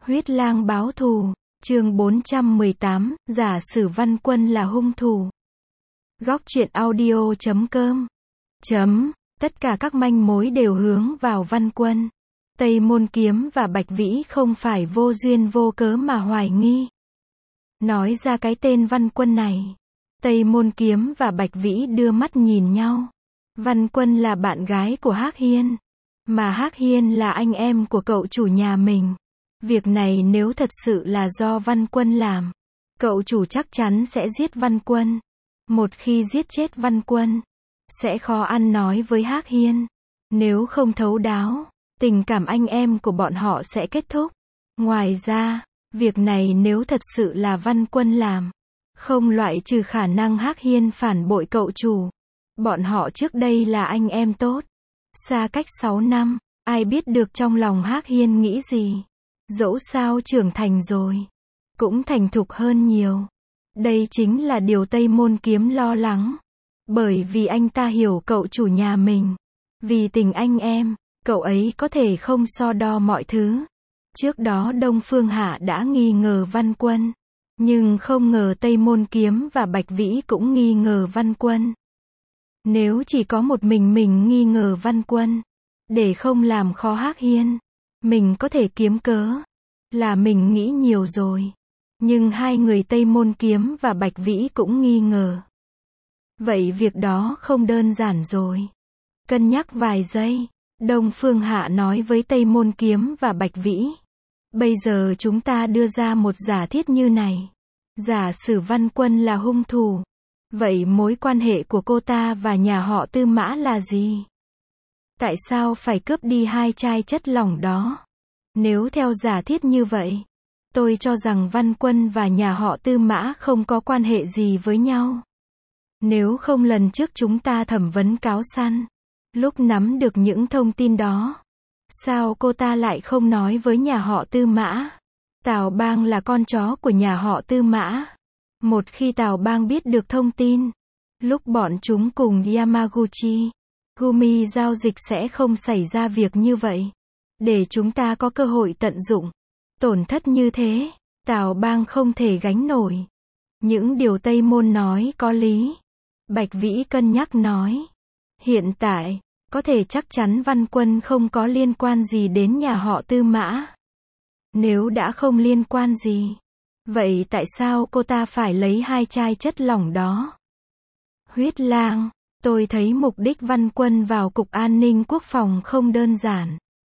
Huyết lang báo thù, chương 418, giả sử Văn Quân là hung thủ. Góc truyện audio.com. Tất cả các manh mối đều hướng vào Văn Quân. Tây Môn Kiếm và Bạch Vĩ không phải vô duyên vô cớ mà hoài nghi. Nói ra cái tên Văn Quân này, Tây Môn Kiếm và Bạch Vĩ đưa mắt nhìn nhau. Văn Quân là bạn gái của Hắc Hiên, mà Hắc Hiên là anh em của cậu chủ nhà mình. Việc này nếu thật sự là do Văn Quân làm, cậu chủ chắc chắn sẽ giết Văn Quân. Một khi giết chết Văn Quân, sẽ khó ăn nói với Hắc Hiên. Nếu không thấu đáo, tình cảm anh em của bọn họ sẽ kết thúc. Ngoài ra, việc này nếu thật sự là Văn Quân làm, không loại trừ khả năng Hắc Hiên phản bội cậu chủ. Bọn họ trước đây là anh em tốt, xa cách 6 năm, ai biết được trong lòng Hắc Hiên nghĩ gì. Dẫu sao trưởng thành rồi, cũng thành thục hơn nhiều. Đây chính là điều Tây Môn Kiếm lo lắng. Bởi vì anh ta hiểu cậu chủ nhà mình. Vì tình anh em, cậu ấy có thể không so đo mọi thứ. Trước đó Đông Phương Hạ đã nghi ngờ Văn Quân, nhưng không ngờ Tây Môn Kiếm và Bạch Vĩ cũng nghi ngờ Văn Quân. Nếu chỉ có một mình nghi ngờ Văn Quân, để không làm khó Hắc Hiên, mình có thể kiếm cớ là mình nghĩ nhiều rồi. Nhưng hai người Tây Môn Kiếm và Bạch Vĩ cũng nghi ngờ. Vậy việc đó không đơn giản rồi. Cân nhắc vài giây, Đông Phương Hạ nói với Tây Môn Kiếm và Bạch Vĩ. Bây giờ chúng ta đưa ra một giả thiết như này. Giả sử Văn Quân là hung thủ. Vậy mối quan hệ của cô ta và nhà họ Tư Mã là gì? Tại sao phải cướp đi hai chai chất lỏng đó? Nếu theo giả thiết như vậy, tôi cho rằng Văn Quân và nhà họ Tư Mã không có quan hệ gì với nhau. Nếu không lần trước chúng ta thẩm vấn cáo săn, lúc nắm được những thông tin đó, sao cô ta lại không nói với nhà họ Tư Mã? Tào Bang là con chó của nhà họ Tư Mã. Một khi Tào Bang biết được thông tin, lúc bọn chúng cùng Yamaguchi, Gumi giao dịch sẽ không xảy ra việc như vậy. Để chúng ta có cơ hội tận dụng. Tổn thất như thế, Tào Bang không thể gánh nổi. Những điều Tây Môn nói có lý. Bạch Vĩ cân nhắc nói. Hiện tại, có thể chắc chắn Văn Quân không có liên quan gì đến nhà họ Tư Mã. Nếu đã không liên quan gì, vậy tại sao cô ta phải lấy hai chai chất lỏng đó? Huyết lang, tôi thấy mục đích Văn Quân vào Cục An ninh Quốc phòng không đơn giản.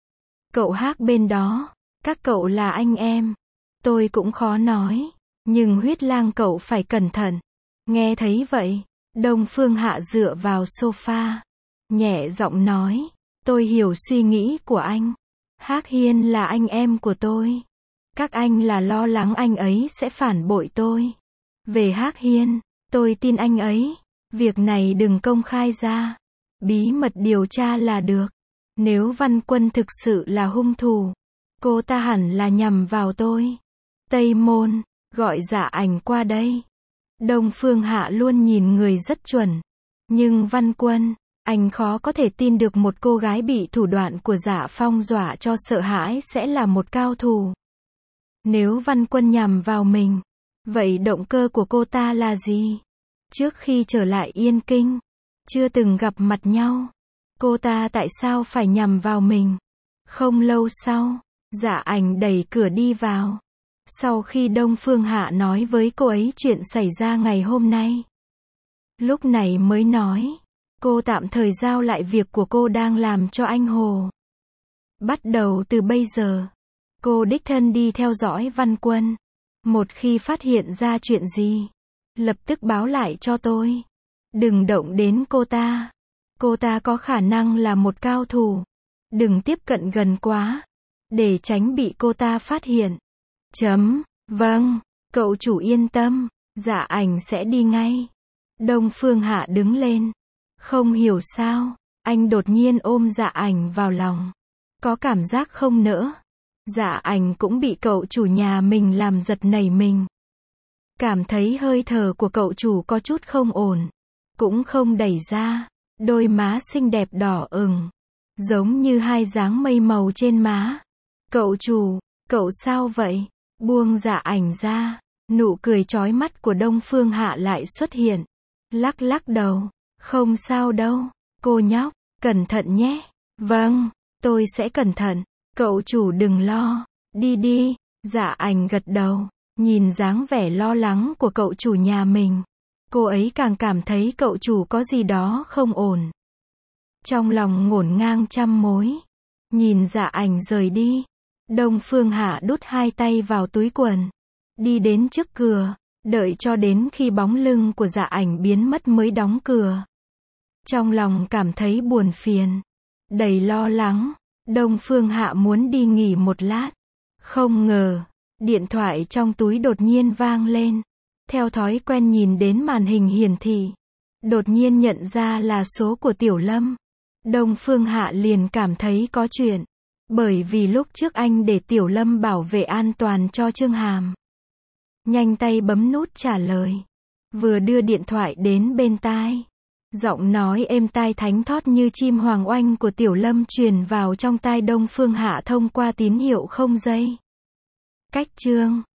Cậu Hắc bên đó, các cậu là anh em. Tôi cũng khó nói. Nhưng Huyết lang cậu phải cẩn thận. Nghe thấy vậy, Đông Phương Hạ dựa vào sofa, nhẹ giọng nói. Tôi hiểu suy nghĩ của anh. Hắc Hiên là anh em của tôi. Các anh là lo lắng anh ấy sẽ phản bội tôi. Về Hắc Hiên, tôi tin anh ấy. Việc này đừng công khai ra. Bí mật điều tra là được. Nếu Văn Quân thực sự là hung thủ, cô ta hẳn là nhằm vào tôi. Tây Môn, gọi Dạ Ảnh qua đây. Đông Phương Hạ luôn nhìn người rất chuẩn. Nhưng Văn Quân, anh khó có thể tin được một cô gái bị thủ đoạn của Dạ Phong dọa cho sợ hãi sẽ là một cao thủ. Nếu Văn Quân nhằm vào mình, vậy động cơ của cô ta là gì? Trước khi trở lại Yên Kinh, chưa từng gặp mặt nhau. Cô ta tại sao phải nhằm vào mình? Không lâu sau, Dạ Ảnh đẩy cửa đi vào. Sau khi Đông Phương Hạ nói với cô ấy chuyện xảy ra ngày hôm nay, lúc này mới nói, cô tạm thời giao lại việc của cô đang làm cho anh Hồ. Bắt đầu từ bây giờ, cô đích thân đi theo dõi Văn Quân. Một khi phát hiện ra chuyện gì, lập tức báo lại cho tôi. Đừng động đến cô ta. Cô ta có khả năng là một cao thủ. Đừng tiếp cận gần quá, để tránh bị cô ta phát hiện. Vâng, cậu chủ yên tâm, Dạ Ảnh sẽ đi ngay. Đông Phương Hạ đứng lên. Không hiểu sao, anh đột nhiên ôm Dạ Ảnh vào lòng. Có cảm giác không nỡ. Dạ Ảnh cũng bị cậu chủ nhà mình làm giật nảy mình. Cảm thấy hơi thở của cậu chủ có chút không ổn. Cũng không đẩy ra. Đôi má xinh đẹp đỏ ửng, giống như hai dáng mây màu trên má. Cậu chủ, Cậu sao vậy? Buông Dạ Ảnh ra. Nụ cười chói mắt của Đông Phương Hạ lại xuất hiện. Lắc lắc đầu. Không sao đâu. Cô nhóc, cẩn thận nhé. Vâng, tôi sẽ cẩn thận. Cậu chủ đừng lo. Đi đi. Dạ Ảnh gật đầu. Nhìn dáng vẻ lo lắng của cậu chủ nhà mình. Cô ấy càng cảm thấy cậu chủ có gì đó không ổn. Trong lòng ngổn ngang trăm mối. Nhìn Dạ Ảnh rời đi. Đông Phương Hạ đút hai tay vào túi quần. Đi đến trước cửa. Đợi cho đến khi bóng lưng của Dạ Ảnh biến mất mới đóng cửa. Trong lòng cảm thấy buồn phiền. Đầy lo lắng. Đông Phương Hạ muốn đi nghỉ một lát. Không ngờ. Điện thoại trong túi đột nhiên vang lên. Theo thói quen nhìn đến màn hình hiển thị. Đột nhiên nhận ra là số của Tiểu Lâm. Đông Phương Hạ liền cảm thấy có chuyện. Bởi vì lúc trước anh để Tiểu Lâm bảo vệ an toàn cho Trương Hàm. Nhanh tay bấm nút trả lời. Vừa đưa điện thoại đến bên tai. Giọng nói êm tai thánh thót như chim hoàng oanh của Tiểu Lâm truyền vào trong tai Đông Phương Hạ thông qua tín hiệu không dây. Cách chương